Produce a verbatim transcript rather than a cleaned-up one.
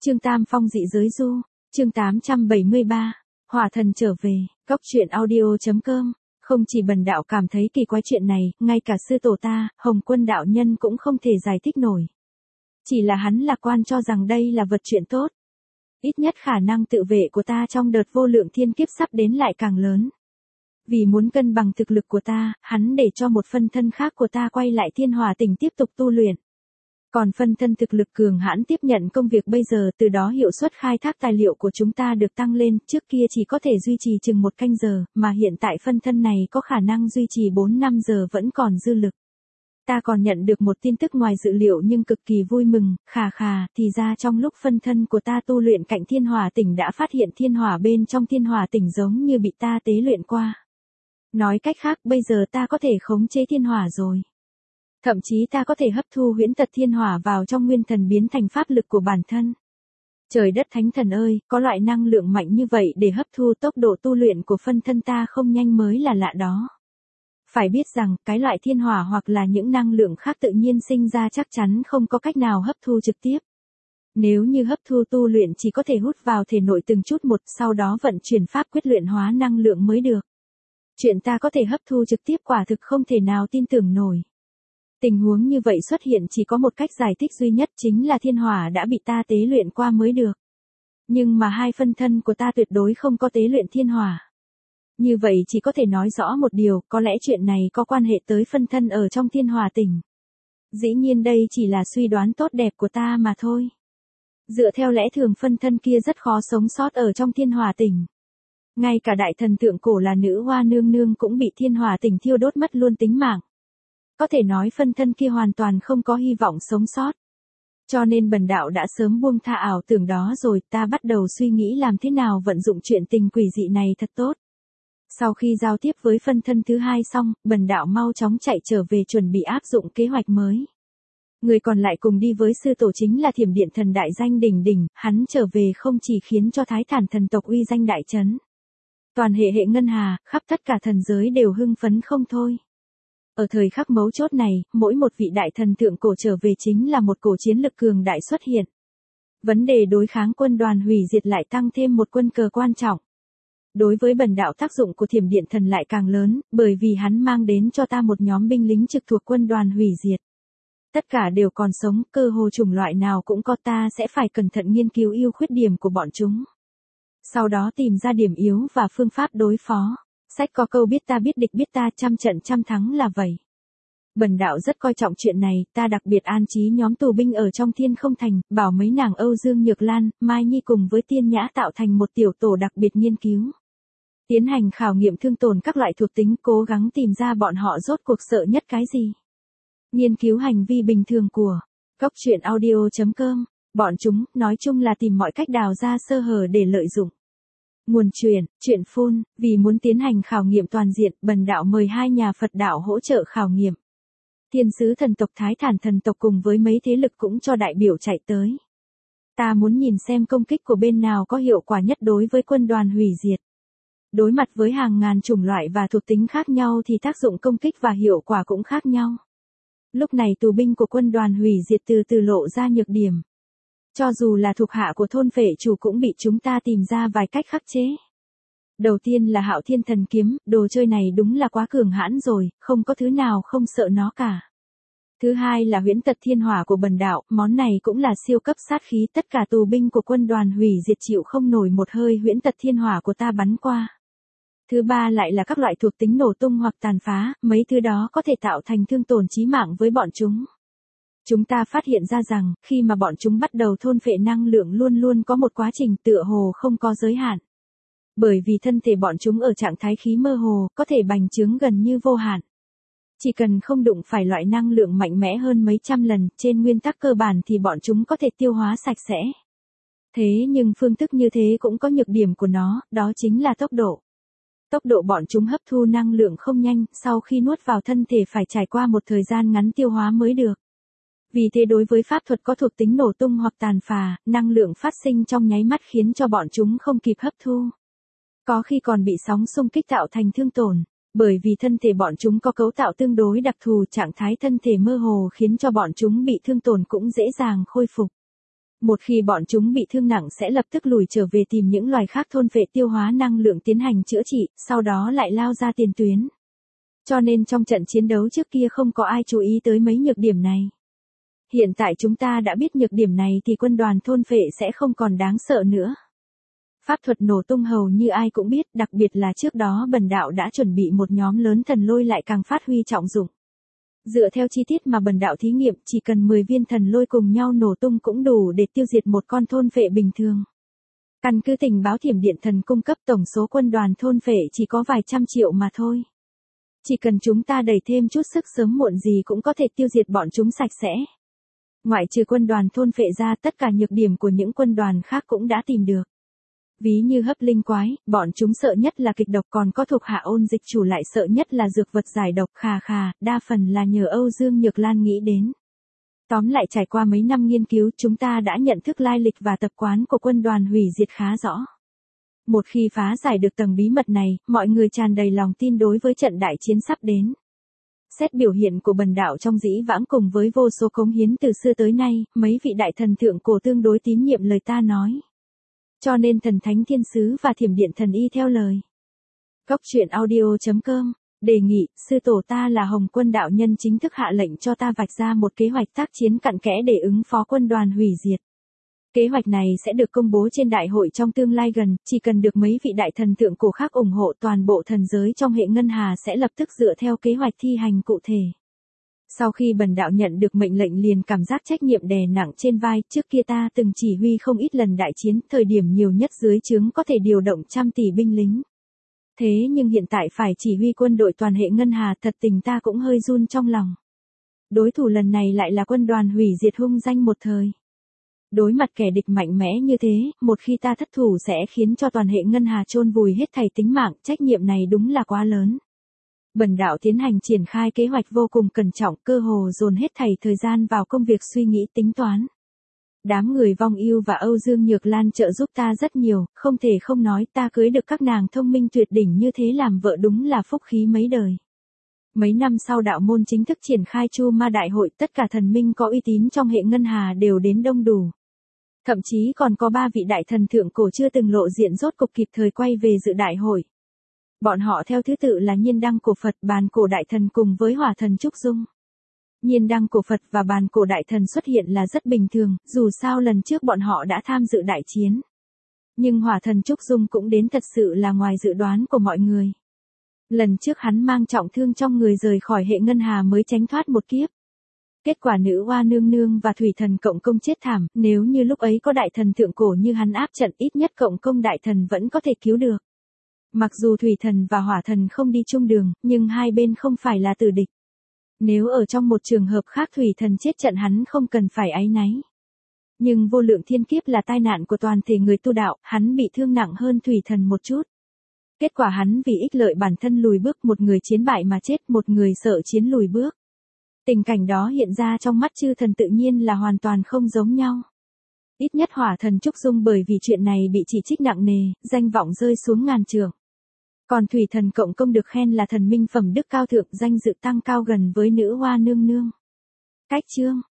Chương Tam Phong dị giới du, chương tám trăm bảy mươi ba, Hỏa thần trở về, Cóc truyện audio chấm com. Không chỉ bần đạo cảm thấy kỳ quái chuyện này, ngay cả sư tổ ta, Hồng Quân đạo nhân cũng không thể giải thích nổi. Chỉ là hắn lạc quan cho rằng đây là vật chuyện tốt. Ít nhất khả năng tự vệ của ta trong đợt vô lượng thiên kiếp sắp đến lại càng lớn. Vì muốn cân bằng thực lực của ta, hắn để cho một phân thân khác của ta quay lại Thiên Hỏa Tỉnh tiếp tục tu luyện. Còn phân thân thực lực cường hãn tiếp nhận công việc bây giờ, từ đó hiệu suất khai thác tài liệu của chúng ta được tăng lên, trước kia chỉ có thể duy trì chừng một canh giờ, mà hiện tại phân thân này có khả năng duy trì bốn năm giờ vẫn còn dư lực. Ta còn nhận được một tin tức ngoài dự liệu nhưng cực kỳ vui mừng, khà khà, thì ra trong lúc phân thân của ta tu luyện cạnh Thiên Hỏa Tỉnh đã phát hiện thiên hỏa bên trong Thiên Hỏa Tỉnh giống như bị ta tế luyện qua. Nói cách khác, bây giờ ta có thể khống chế thiên hỏa rồi. Thậm chí ta có thể hấp thu huyễn tật thiên hỏa vào trong nguyên thần biến thành pháp lực của bản thân. Trời đất thánh thần ơi, có loại năng lượng mạnh như vậy để hấp thu, tốc độ tu luyện của phân thân ta không nhanh mới là lạ đó. Phải biết rằng, cái loại thiên hỏa hoặc là những năng lượng khác tự nhiên sinh ra chắc chắn không có cách nào hấp thu trực tiếp. Nếu như hấp thu tu luyện chỉ có thể hút vào thể nội từng chút một, sau đó vận chuyển pháp quyết luyện hóa năng lượng mới được. Chuyện ta có thể hấp thu trực tiếp quả thực không thể nào tin tưởng nổi. Tình huống như vậy xuất hiện chỉ có một cách giải thích duy nhất, chính là thiên hỏa đã bị ta tế luyện qua mới được. Nhưng mà hai phân thân của ta tuyệt đối không có tế luyện thiên hỏa. Như vậy chỉ có thể nói rõ một điều, có lẽ chuyện này có quan hệ tới phân thân ở trong Thiên Hỏa Tỉnh. Dĩ nhiên đây chỉ là suy đoán tốt đẹp của ta mà thôi. Dựa theo lẽ thường phân thân kia rất khó sống sót ở trong Thiên Hỏa Tỉnh. Ngay cả đại thần tượng cổ là nữ hoa nương nương cũng bị Thiên Hỏa Tỉnh thiêu đốt mất luôn tính mạng. Có thể nói phân thân kia hoàn toàn không có hy vọng sống sót. Cho nên bần đạo đã sớm buông tha ảo tưởng đó rồi, ta bắt đầu suy nghĩ làm thế nào vận dụng chuyện tình quỷ dị này thật tốt. Sau khi giao tiếp với phân thân thứ hai xong, bần đạo mau chóng chạy trở về chuẩn bị áp dụng kế hoạch mới. Người còn lại cùng đi với sư tổ chính là Thiểm Điện Thần đại danh đỉnh đỉnh, hắn trở về không chỉ khiến cho Thái Thản thần tộc uy danh đại chấn. Toàn hệ hệ ngân hà, khắp tất cả thần giới đều hưng phấn không thôi. Ở thời khắc mấu chốt này, mỗi một vị đại thần thượng cổ trở về chính là một cổ chiến lực cường đại xuất hiện. Vấn đề đối kháng quân đoàn hủy diệt lại tăng thêm một quân cờ quan trọng. Đối với bần đạo tác dụng của Thiểm Điện Thần lại càng lớn, bởi vì hắn mang đến cho ta một nhóm binh lính trực thuộc quân đoàn hủy diệt. Tất cả đều còn sống, cơ hồ chủng loại nào cũng có, ta sẽ phải cẩn thận nghiên cứu ưu khuyết điểm của bọn chúng. Sau đó tìm ra điểm yếu và phương pháp đối phó. Sách có câu biết ta biết địch biết ta, trăm trận trăm thắng là vậy. Bần đạo rất coi trọng chuyện này, ta đặc biệt an trí nhóm tù binh ở trong Thiên Không Thành, bảo mấy nàng Âu Dương Nhược Lan, Mai Nhi cùng với Tiên Nhã tạo thành một tiểu tổ đặc biệt nghiên cứu. Tiến hành khảo nghiệm thương tổn các loại thuộc tính, cố gắng tìm ra bọn họ rốt cuộc sợ nhất cái gì. Nghiên cứu hành vi bình thường của Cóc truyện audio chấm com. Bọn chúng, nói chung là tìm mọi cách đào ra sơ hở để lợi dụng. Nguồn truyền, truyện phun, vì muốn tiến hành khảo nghiệm toàn diện, bần đạo mời hai nhà Phật đạo hỗ trợ khảo nghiệm. Thiên sứ thần tộc Thái Thản thần tộc cùng với mấy thế lực cũng cho đại biểu chạy tới. Ta muốn nhìn xem công kích của bên nào có hiệu quả nhất đối với quân đoàn hủy diệt. Đối mặt với hàng ngàn chủng loại và thuộc tính khác nhau thì tác dụng công kích và hiệu quả cũng khác nhau. Lúc này tù binh của quân đoàn hủy diệt từ từ lộ ra nhược điểm. Cho dù là thuộc hạ của thôn phệ chủ cũng bị chúng ta tìm ra vài cách khắc chế. Đầu tiên là Hạo Thiên Thần Kiếm, đồ chơi này đúng là quá cường hãn rồi, không có thứ nào không sợ nó cả. Thứ hai là huyễn tật thiên hỏa của bần đạo, món này cũng là siêu cấp sát khí, tất cả tù binh của quân đoàn hủy diệt chịu không nổi một hơi huyễn tật thiên hỏa của ta bắn qua. Thứ ba lại là các loại thuộc tính nổ tung hoặc tàn phá, mấy thứ đó có thể tạo thành thương tổn chí mạng với bọn chúng. Chúng ta phát hiện ra rằng, khi mà bọn chúng bắt đầu thôn phệ năng lượng luôn luôn có một quá trình tựa hồ không có giới hạn. Bởi vì thân thể bọn chúng ở trạng thái khí mơ hồ, có thể bành trướng gần như vô hạn. Chỉ cần không đụng phải loại năng lượng mạnh mẽ hơn mấy trăm lần, trên nguyên tắc cơ bản thì bọn chúng có thể tiêu hóa sạch sẽ. Thế nhưng phương thức như thế cũng có nhược điểm của nó, đó chính là tốc độ. Tốc độ bọn chúng hấp thu năng lượng không nhanh, sau khi nuốt vào thân thể phải trải qua một thời gian ngắn tiêu hóa mới được. Vì thế đối với pháp thuật có thuộc tính nổ tung hoặc tàn phá, năng lượng phát sinh trong nháy mắt khiến cho bọn chúng không kịp hấp thu. Có khi còn bị sóng xung kích tạo thành thương tổn. Bởi vì thân thể bọn chúng có cấu tạo tương đối đặc thù, trạng thái thân thể mơ hồ khiến cho bọn chúng bị thương tổn cũng dễ dàng khôi phục. Một khi bọn chúng bị thương nặng sẽ lập tức lùi trở về tìm những loài khác thôn phệ tiêu hóa năng lượng tiến hành chữa trị, sau đó lại lao ra tiền tuyến. Cho nên trong trận chiến đấu trước kia không có ai chú ý tới mấy nhược điểm này. Hiện tại chúng ta đã biết nhược điểm này thì quân đoàn thôn phệ sẽ không còn đáng sợ nữa. Pháp thuật nổ tung hầu như ai cũng biết, đặc biệt là trước đó bần đạo đã chuẩn bị một nhóm lớn thần lôi lại càng phát huy trọng dụng. Dựa theo chi tiết mà bần đạo thí nghiệm, chỉ cần mười viên thần lôi cùng nhau nổ tung cũng đủ để tiêu diệt một con thôn phệ bình thường. Căn cứ tình báo thiểm điện thần cung cấp, tổng số quân đoàn thôn phệ chỉ có vài trăm triệu mà thôi. Chỉ cần chúng ta đẩy thêm chút sức sớm muộn gì cũng có thể tiêu diệt bọn chúng sạch sẽ. Ngoại trừ quân đoàn thôn phệ ra, tất cả nhược điểm của những quân đoàn khác cũng đã tìm được. Ví như hấp linh quái, bọn chúng sợ nhất là kịch độc, còn có thuộc hạ ôn dịch chủ lại sợ nhất là dược vật giải độc. Khà khà, đa phần là nhờ Âu Dương Nhược Lan nghĩ đến. Tóm lại, trải qua mấy năm nghiên cứu, chúng ta đã nhận thức lai lịch và tập quán của quân đoàn hủy diệt khá rõ. Một khi phá giải được tầng bí mật này, mọi người tràn đầy lòng tin đối với trận đại chiến sắp đến. Xét biểu hiện của bần đạo trong dĩ vãng cùng với vô số cống hiến từ xưa tới nay, mấy vị đại thần thượng cổ tương đối tín nhiệm lời ta nói. Cho nên thần thánh thiên sứ và thiểm điện thần y theo lời. Cốc truyện audio chấm com đề nghị, sư tổ ta là Hồng Quân đạo nhân chính thức hạ lệnh cho ta vạch ra một kế hoạch tác chiến cặn kẽ để ứng phó quân đoàn hủy diệt. Kế hoạch này sẽ được công bố trên đại hội trong tương lai gần, chỉ cần được mấy vị đại thần thượng cổ khác ủng hộ, toàn bộ thần giới trong hệ ngân hà sẽ lập tức dựa theo kế hoạch thi hành cụ thể. Sau khi bần đạo nhận được mệnh lệnh liền cảm giác trách nhiệm đè nặng trên vai, trước kia ta từng chỉ huy không ít lần đại chiến, thời điểm nhiều nhất dưới trướng có thể điều động trăm tỷ binh lính. Thế nhưng hiện tại phải chỉ huy quân đội toàn hệ ngân hà, thật tình ta cũng hơi run trong lòng. Đối thủ lần này lại là quân đoàn hủy diệt hung danh một thời. Đối mặt kẻ địch mạnh mẽ như thế, một khi ta thất thủ sẽ khiến cho toàn hệ ngân hà chôn vùi hết thảy tính mạng, trách nhiệm này đúng là quá lớn. Bần đạo tiến hành triển khai kế hoạch vô cùng cẩn trọng, cơ hồ dồn hết thảy thời gian vào công việc suy nghĩ tính toán. Đám người Vong Ưu và Âu Dương Nhược Lan trợ giúp ta rất nhiều, không thể không nói ta cưới được các nàng thông minh tuyệt đỉnh như thế làm vợ đúng là phúc khí mấy đời. Mấy năm sau đạo môn chính thức triển khai Chu Ma Đại hội, tất cả thần minh có uy tín trong hệ ngân hà đều đến đông đủ. Thậm chí còn có ba vị đại thần thượng cổ chưa từng lộ diện rốt cục kịp thời quay về dự đại hội. Bọn họ theo thứ tự là Nhiên Đăng Cổ Phật, Bàn Cổ Đại Thần cùng với Hỏa Thần Trúc Dung. Nhiên Đăng Cổ Phật và Bàn Cổ Đại Thần xuất hiện là rất bình thường, dù sao lần trước bọn họ đã tham dự đại chiến. Nhưng Hỏa Thần Trúc Dung cũng đến thật sự là ngoài dự đoán của mọi người. Lần trước hắn mang trọng thương trong người rời khỏi hệ ngân hà mới tránh thoát một kiếp. Kết quả nữ oa nương nương và thủy thần cộng công chết thảm, nếu như lúc ấy có đại thần thượng cổ như hắn áp trận, ít nhất cộng công đại thần vẫn có thể cứu được. Mặc dù thủy thần và hỏa thần không đi chung đường, nhưng hai bên không phải là tử địch. Nếu ở trong một trường hợp khác thủy thần chết trận hắn không cần phải áy náy. Nhưng vô lượng thiên kiếp là tai nạn của toàn thể người tu đạo, hắn bị thương nặng hơn thủy thần một chút. Kết quả hắn vì ích lợi bản thân lùi bước, một người chiến bại mà chết, một người sợ chiến lùi bước. Tình cảnh đó hiện ra trong mắt chư thần tự nhiên là hoàn toàn không giống nhau. Ít nhất Hỏa Thần Trúc Dung bởi vì chuyện này bị chỉ trích nặng nề, danh vọng rơi xuống ngàn trượng. Còn thủy thần cộng công được khen là thần minh phẩm đức cao thượng, danh dự tăng cao gần với nữ hoa nương nương. Cách chương